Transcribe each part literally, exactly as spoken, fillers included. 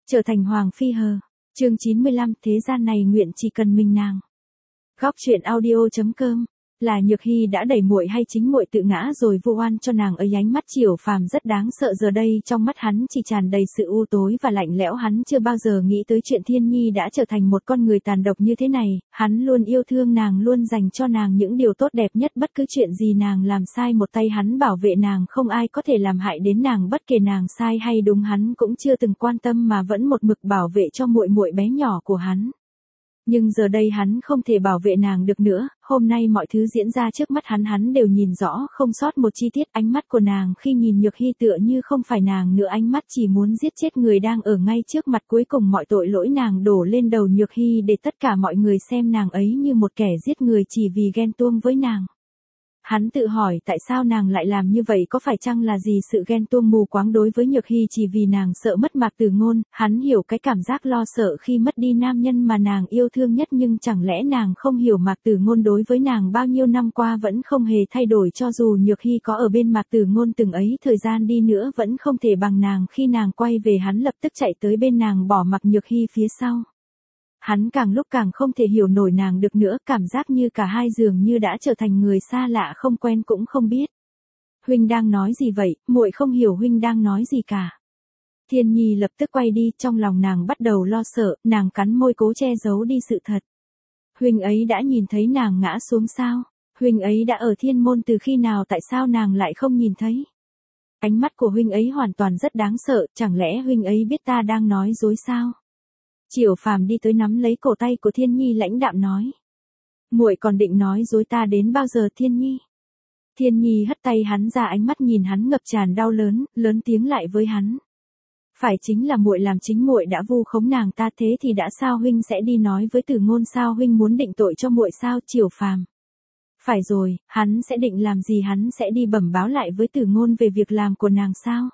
trở thành hoàng phi hờ. Chương chín mươi lăm, thế gian này nguyện chỉ cần mình nàng. Góc truyện audio chấm com. Là Nhược Hy đã đẩy muội hay chính muội tự ngã rồi vu oan cho nàng ấy? Ánh mắt Triều Phàm rất đáng sợ, giờ đây trong mắt hắn chỉ tràn đầy sự u tối và lạnh lẽo. Hắn chưa bao giờ nghĩ tới chuyện Thiên Nhi đã trở thành một con người tàn độc như thế này. Hắn luôn yêu thương nàng, luôn dành cho nàng những điều tốt đẹp nhất, bất cứ chuyện gì nàng làm sai một tay hắn bảo vệ nàng, không ai có thể làm hại đến nàng, bất kể nàng sai hay đúng hắn cũng chưa từng quan tâm mà vẫn một mực bảo vệ cho muội muội bé nhỏ của hắn. Nhưng giờ đây hắn không thể bảo vệ nàng được nữa, hôm nay mọi thứ diễn ra trước mắt hắn hắn đều nhìn rõ không sót một chi tiết. Ánh mắt của nàng khi nhìn Nhược Hy tựa như không phải nàng nữa, ánh mắt chỉ muốn giết chết người đang ở ngay trước mặt. Cuối cùng mọi tội lỗi nàng đổ lên đầu Nhược Hy để tất cả mọi người xem nàng ấy như một kẻ giết người chỉ vì ghen tuông với nàng. Hắn tự hỏi tại sao nàng lại làm như vậy, có phải chăng là gì sự ghen tuông mù quáng đối với Nhược Hy chỉ vì nàng sợ mất Mạc Tử Ngôn. Hắn hiểu cái cảm giác lo sợ khi mất đi nam nhân mà nàng yêu thương nhất, nhưng chẳng lẽ nàng không hiểu Mạc Tử Ngôn đối với nàng bao nhiêu năm qua vẫn không hề thay đổi, cho dù Nhược Hy có ở bên Mạc Tử Ngôn từng ấy thời gian đi nữa vẫn không thể bằng nàng. Khi nàng quay về hắn lập tức chạy tới bên nàng bỏ mặc Nhược Hy phía sau. Hắn càng lúc càng không thể hiểu nổi nàng được nữa, cảm giác như cả hai dường như đã trở thành người xa lạ, không quen cũng không biết. Huynh đang nói gì vậy? Muội không hiểu huynh đang nói gì cả. Thiên Nhi lập tức quay đi, trong lòng nàng bắt đầu lo sợ, nàng cắn môi cố che giấu đi sự thật. Huynh ấy đã nhìn thấy nàng ngã xuống sao? Huynh ấy đã ở thiên môn từ khi nào, tại sao nàng lại không nhìn thấy? Ánh mắt của huynh ấy hoàn toàn rất đáng sợ, chẳng lẽ huynh ấy biết ta đang nói dối sao? Triều Phàm đi tới nắm lấy cổ tay của Thiên Nhi lãnh đạm nói. Muội còn định nói dối ta đến bao giờ Thiên Nhi? Thiên Nhi hất tay hắn ra, ánh mắt nhìn hắn ngập tràn đau lớn, lớn tiếng lại với hắn. Phải chính là muội làm, chính muội đã vu khống nàng ta, thế thì đã sao huynh sẽ đi nói với Tử Ngôn sao? Huynh muốn định tội cho muội sao? Triều Phàm. Phải rồi, hắn sẽ định làm gì? Hắn sẽ đi bẩm báo lại với Tử Ngôn về việc làm của nàng sao?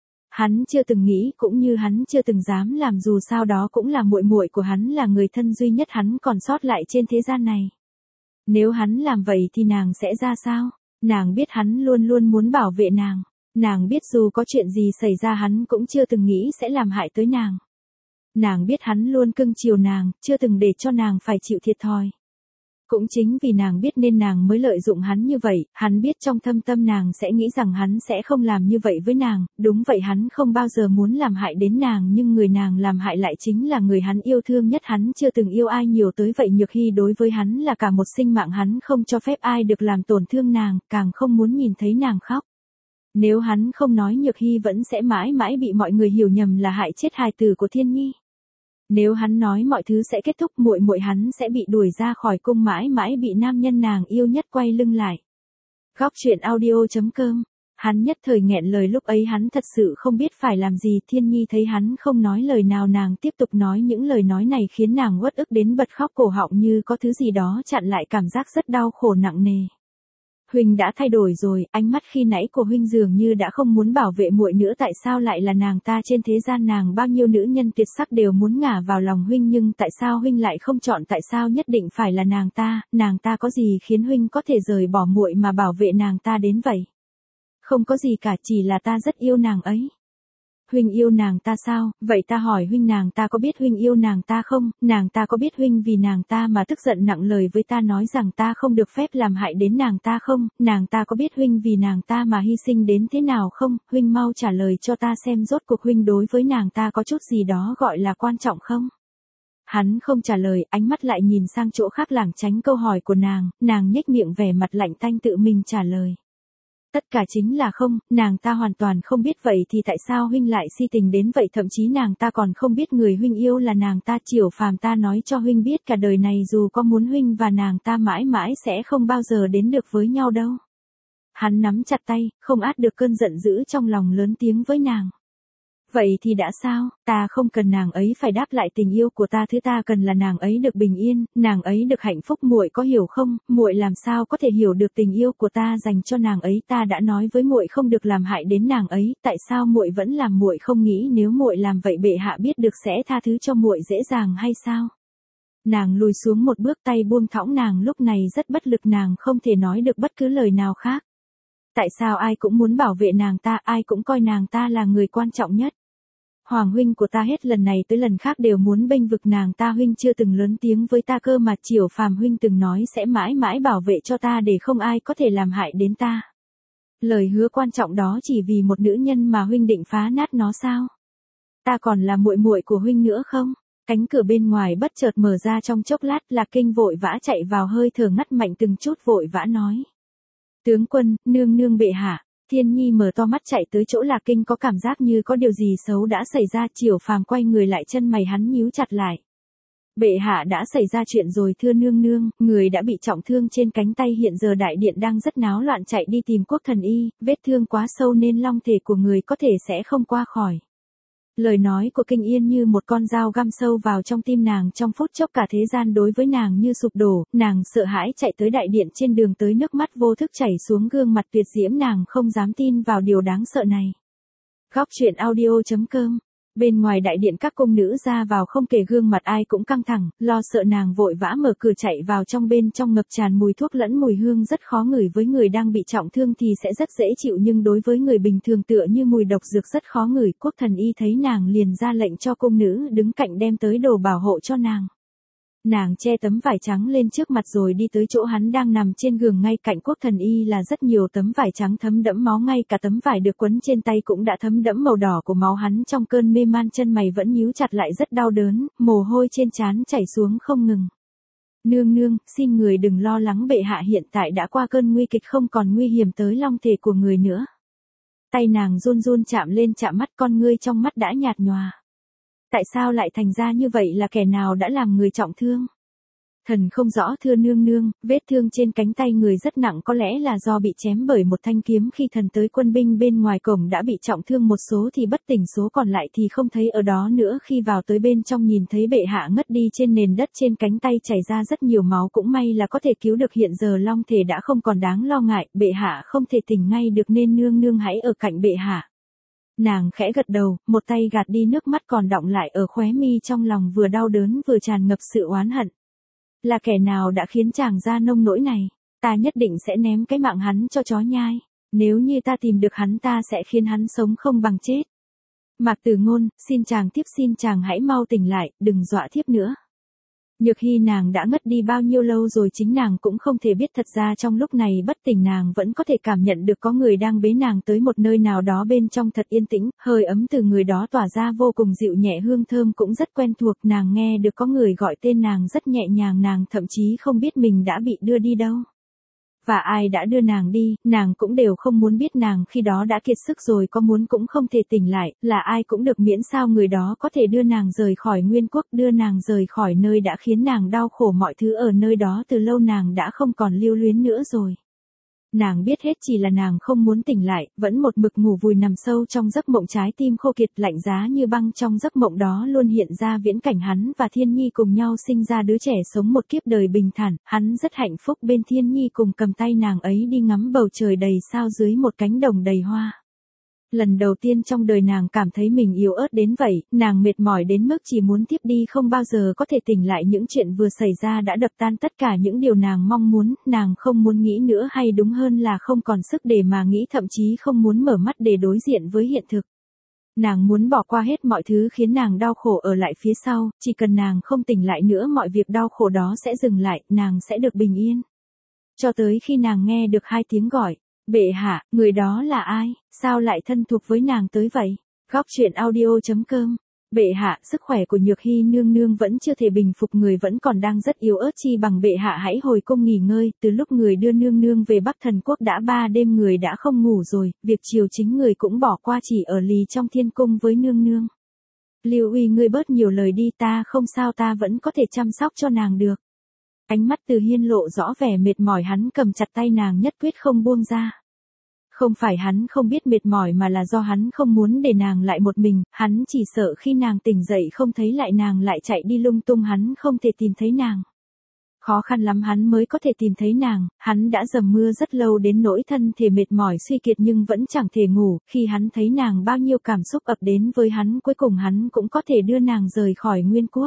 Hắn chưa từng nghĩ, cũng như hắn chưa từng dám làm, dù sao đó cũng là muội muội của hắn, là người thân duy nhất hắn còn sót lại trên thế gian này. Nếu hắn làm vậy thì nàng sẽ ra sao? Nàng biết hắn luôn luôn muốn bảo vệ nàng. Nàng biết dù có chuyện gì xảy ra hắn cũng chưa từng nghĩ sẽ làm hại tới nàng. Nàng biết hắn luôn cưng chiều nàng, chưa từng để cho nàng phải chịu thiệt thòi. Cũng chính vì nàng biết nên nàng mới lợi dụng hắn như vậy. Hắn biết trong thâm tâm nàng sẽ nghĩ rằng hắn sẽ không làm như vậy với nàng. Đúng vậy, hắn không bao giờ muốn làm hại đến nàng, nhưng người nàng làm hại lại chính là người hắn yêu thương nhất. Hắn chưa từng yêu ai nhiều tới vậy. Nhược Hy đối với hắn là cả một sinh mạng, hắn không cho phép ai được làm tổn thương nàng, càng không muốn nhìn thấy nàng khóc. Nếu hắn không nói, Nhược Hy vẫn sẽ mãi mãi bị mọi người hiểu nhầm là hại chết hài tử của Thiên Nhi. Nếu hắn nói mọi thứ sẽ kết thúc, muội muội hắn sẽ bị đuổi ra khỏi cung, mãi mãi bị nam nhân nàng yêu nhất quay lưng lại. Góc truyện audio chấm com. Hắn nhất thời nghẹn lời, lúc ấy hắn thật sự không biết phải làm gì. Thiên Nhi thấy hắn không nói lời nào, nàng tiếp tục nói, những lời nói này khiến nàng uất ức đến bật khóc, cổ họng như có thứ gì đó chặn lại, cảm giác rất đau khổ nặng nề. Huynh đã thay đổi rồi, ánh mắt khi nãy của huynh dường như đã không muốn bảo vệ muội nữa, tại sao lại là nàng ta? Trên thế gian nàng bao nhiêu nữ nhân tuyệt sắc đều muốn ngả vào lòng huynh, nhưng tại sao huynh lại không chọn? Tại sao nhất định phải là nàng ta? Nàng ta có gì khiến huynh có thể rời bỏ muội mà bảo vệ nàng ta đến vậy? Không có gì cả, chỉ là ta rất yêu nàng ấy. Huynh yêu nàng ta sao? Vậy ta hỏi huynh, nàng ta có biết huynh yêu nàng ta không? Nàng ta có biết huynh vì nàng ta mà tức giận nặng lời với ta, nói rằng ta không được phép làm hại đến nàng ta không? Nàng ta có biết huynh vì nàng ta mà hy sinh đến thế nào không? Huynh mau trả lời cho ta xem, rốt cuộc huynh đối với nàng ta có chút gì đó gọi là quan trọng không? Hắn không trả lời, ánh mắt lại nhìn sang chỗ khác lảng tránh câu hỏi của nàng. Nàng nhếch miệng vẻ mặt lạnh tanh tự mình trả lời. Tất cả chính là không, nàng ta hoàn toàn không biết. Vậy thì tại sao huynh lại si tình đến vậy? Thậm chí nàng ta còn không biết người huynh yêu là nàng ta. Triều Phàm, ta nói cho huynh biết, cả đời này dù có muốn, huynh và nàng ta mãi mãi sẽ không bao giờ đến được với nhau đâu. Hắn nắm chặt tay, không át được cơn giận dữ trong lòng, lớn tiếng với nàng. Vậy thì đã sao? Ta không cần nàng ấy phải đáp lại tình yêu của ta, thứ ta cần là nàng ấy được bình yên, nàng ấy được hạnh phúc. Muội có hiểu không? Muội làm sao có thể hiểu được tình yêu của ta dành cho nàng ấy? Ta đã nói với muội không được làm hại đến nàng ấy, tại sao muội vẫn làm? Muội không nghĩ nếu muội làm vậy bệ hạ biết được sẽ tha thứ cho muội dễ dàng hay sao? Nàng lùi xuống một bước, tay buông thõng, nàng lúc này rất bất lực, nàng không thể nói được bất cứ lời nào khác. Tại sao ai cũng muốn bảo vệ nàng ta, ai cũng coi nàng ta là người quan trọng nhất? Hoàng huynh của ta hết lần này tới lần khác đều muốn bênh vực nàng ta, huynh chưa từng lớn tiếng với ta cơ mà, Triều Phàm huynh từng nói sẽ mãi mãi bảo vệ cho ta để không ai có thể làm hại đến ta. Lời hứa quan trọng đó chỉ vì một nữ nhân mà huynh định phá nát nó sao? Ta còn là muội muội của huynh nữa không? Cánh cửa bên ngoài bất chợt mở ra trong chốc lát, Lạc Kinh vội vã chạy vào, hơi thở ngắt mạnh từng chút, vội vã nói. Tướng quân, nương nương bệ hạ. Thiên Nhi mở to mắt chạy tới chỗ Lạc Kinh, có cảm giác như có điều gì xấu đã xảy ra. Triều Phàm quay người lại, chân mày hắn nhíu chặt lại. Bệ hạ đã xảy ra chuyện rồi thưa nương nương, người đã bị trọng thương trên cánh tay, hiện giờ đại điện đang rất náo loạn, chạy đi tìm Quốc thần y, vết thương quá sâu nên long thể của người có thể sẽ không qua khỏi. Lời nói của Kinh Yên như một con dao găm sâu vào trong tim nàng, trong phút chốc cả thế gian đối với nàng như sụp đổ, nàng sợ hãi chạy tới đại điện, trên đường tới nước mắt vô thức chảy xuống gương mặt tuyệt diễm, nàng không dám tin vào điều đáng sợ này. Góc truyện audio chấm com. Bên ngoài đại điện các cung nữ ra vào không kể, gương mặt ai cũng căng thẳng, lo sợ, nàng vội vã mở cửa chạy vào trong, bên trong ngập tràn mùi thuốc lẫn mùi hương rất khó ngửi, với người đang bị trọng thương thì sẽ rất dễ chịu, nhưng đối với người bình thường tựa như mùi độc dược rất khó ngửi. Quốc thần y thấy nàng liền ra lệnh cho cung nữ đứng cạnh đem tới đồ bảo hộ cho nàng. Nàng che tấm vải trắng lên trước mặt rồi đi tới chỗ hắn đang nằm trên giường, ngay cạnh Quốc thần y là rất nhiều tấm vải trắng thấm đẫm máu, ngay cả tấm vải được quấn trên tay cũng đã thấm đẫm màu đỏ của máu. Hắn trong cơn mê man, chân mày vẫn nhíu chặt lại, rất đau đớn, mồ hôi trên trán chảy xuống không ngừng. Nương nương, xin người đừng lo lắng, bệ hạ hiện tại đã qua cơn nguy kịch, không còn nguy hiểm tới long thể của người nữa. Tay nàng run run chạm lên chạm mắt, con ngươi trong mắt đã nhạt nhòa. Tại sao lại thành ra như vậy, là kẻ nào đã làm người trọng thương? Thần không rõ thưa nương nương, vết thương trên cánh tay người rất nặng, có lẽ là do bị chém bởi một thanh kiếm, khi thần tới quân binh bên ngoài cổng đã bị trọng thương, một số thì bất tỉnh, số còn lại thì không thấy ở đó nữa, khi vào tới bên trong nhìn thấy bệ hạ ngất đi trên nền đất, trên cánh tay chảy ra rất nhiều máu, cũng may là có thể cứu được, hiện giờ long thể đã không còn đáng lo ngại, bệ hạ không thể tỉnh ngay được nên nương nương hãy ở cạnh bệ hạ. Nàng khẽ gật đầu, một tay gạt đi nước mắt còn đọng lại ở khóe mi, trong lòng vừa đau đớn vừa tràn ngập sự oán hận. Là kẻ nào đã khiến chàng ra nông nỗi này? Ta nhất định sẽ ném cái mạng hắn cho chó nhai. Nếu như ta tìm được hắn, ta sẽ khiến hắn sống không bằng chết. Mạc Tử Ngôn, xin chàng thiếp, xin chàng hãy mau tỉnh lại, đừng dọa thiếp nữa. Nhược Hy nàng đã ngất đi bao nhiêu lâu rồi chính nàng cũng không thể biết, thật ra trong lúc này bất tỉnh nàng vẫn có thể cảm nhận được có người đang bế nàng tới một nơi nào đó bên trong thật yên tĩnh, hơi ấm từ người đó tỏa ra vô cùng dịu nhẹ, hương thơm cũng rất quen thuộc, nàng nghe được có người gọi tên nàng rất nhẹ nhàng, nàng thậm chí không biết mình đã bị đưa đi đâu. Và ai đã đưa nàng đi, nàng cũng đều không muốn biết, nàng khi đó đã kiệt sức rồi, có muốn cũng không thể tỉnh lại, là ai cũng được miễn sao người đó có thể đưa nàng rời khỏi Nguyên Quốc, đưa nàng rời khỏi nơi đã khiến nàng đau khổ, mọi thứ ở nơi đó từ lâu nàng đã không còn lưu luyến nữa rồi. Nàng biết hết, chỉ là nàng không muốn tỉnh lại, vẫn một mực ngủ vùi nằm sâu trong giấc mộng, trái tim khô kiệt lạnh giá như băng. Trong giấc mộng đó luôn hiện ra viễn cảnh hắn và Thiên Nhi cùng nhau sinh ra đứa trẻ, sống một kiếp đời bình thản, hắn rất hạnh phúc bên Thiên Nhi, cùng cầm tay nàng ấy đi ngắm bầu trời đầy sao dưới một cánh đồng đầy hoa. Lần đầu tiên trong đời nàng cảm thấy mình yếu ớt đến vậy, nàng mệt mỏi đến mức chỉ muốn thiếp đi, không bao giờ có thể tỉnh lại. Những chuyện vừa xảy ra đã đập tan tất cả những điều nàng mong muốn, nàng không muốn nghĩ nữa, hay đúng hơn là không còn sức để mà nghĩ, thậm chí không muốn mở mắt để đối diện với hiện thực. Nàng muốn bỏ qua hết mọi thứ khiến nàng đau khổ ở lại phía sau, chỉ cần nàng không tỉnh lại nữa mọi việc đau khổ đó sẽ dừng lại, nàng sẽ được bình yên. Cho tới khi nàng nghe được hai tiếng gọi. Bệ hạ, người đó là ai, sao lại thân thuộc với nàng tới vậy? Góc truyện audio chấm com. Bệ hạ, sức khỏe của Nhược Hy nương nương vẫn chưa thể bình phục, người vẫn còn đang rất yếu ớt, chi bằng bệ hạ hãy hồi cung nghỉ ngơi, từ lúc người đưa nương nương về Bắc Thần Quốc đã ba đêm người đã không ngủ rồi, việc chiều chính người cũng bỏ qua, chỉ ở lì trong thiên cung với nương nương. Lưu Uy, ngươi bớt nhiều lời đi, ta không sao, ta vẫn có thể chăm sóc cho nàng được. Ánh mắt Từ Hiên lộ rõ vẻ mệt mỏi, hắn cầm chặt tay nàng nhất quyết không buông ra. Không phải hắn không biết mệt mỏi mà là do hắn không muốn để nàng lại một mình, hắn chỉ sợ khi nàng tỉnh dậy không thấy lại nàng lại chạy đi lung tung, hắn không thể tìm thấy nàng. Khó khăn lắm hắn mới có thể tìm thấy nàng, hắn đã dầm mưa rất lâu đến nỗi thân thể mệt mỏi suy kiệt nhưng vẫn chẳng thể ngủ, khi hắn thấy nàng bao nhiêu cảm xúc ập đến với hắn, cuối cùng hắn cũng có thể đưa nàng rời khỏi Nguyên Quốc.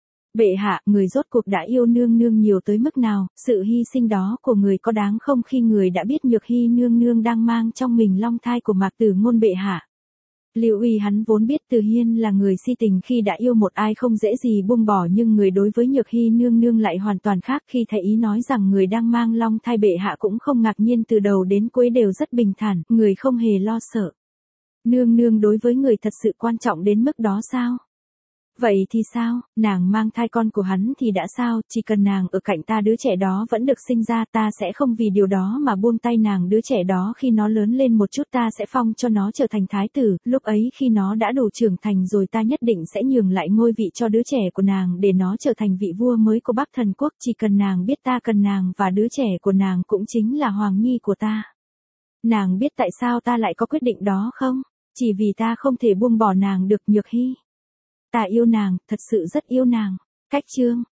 Bệ hạ, người rốt cuộc đã yêu nương nương nhiều tới mức nào, sự hy sinh đó của người có đáng không, khi người đã biết Nhược Hy nương nương đang mang trong mình long thai của Mạc Tử Ngôn bệ hạ? Lưu Uy hắn vốn biết Từ Hiên là người si tình khi đã yêu một ai không dễ gì buông bỏ, nhưng người đối với Nhược Hy nương nương lại hoàn toàn khác. Khi thấy ý nói rằng người đang mang long thai, bệ hạ cũng không ngạc nhiên, từ đầu đến cuối đều rất bình thản, người không hề lo sợ. Nương nương đối với người thật sự quan trọng đến mức đó sao? Vậy thì sao, nàng mang thai con của hắn thì đã sao, chỉ cần nàng ở cạnh ta đứa trẻ đó vẫn được sinh ra, ta sẽ không vì điều đó mà buông tay nàng. Đứa trẻ đó khi nó lớn lên một chút ta sẽ phong cho nó trở thành thái tử, lúc ấy khi nó đã đủ trưởng thành rồi ta nhất định sẽ nhường lại ngôi vị cho đứa trẻ của nàng để nó trở thành vị vua mới của Bắc Thần Quốc. Chỉ cần nàng biết ta cần nàng và đứa trẻ của nàng cũng chính là hoàng nhi của ta. Nàng biết tại sao ta lại có quyết định đó không? Chỉ vì ta không thể buông bỏ nàng được, Nhược Hy. Ta yêu nàng, thật sự rất yêu nàng. Cách chương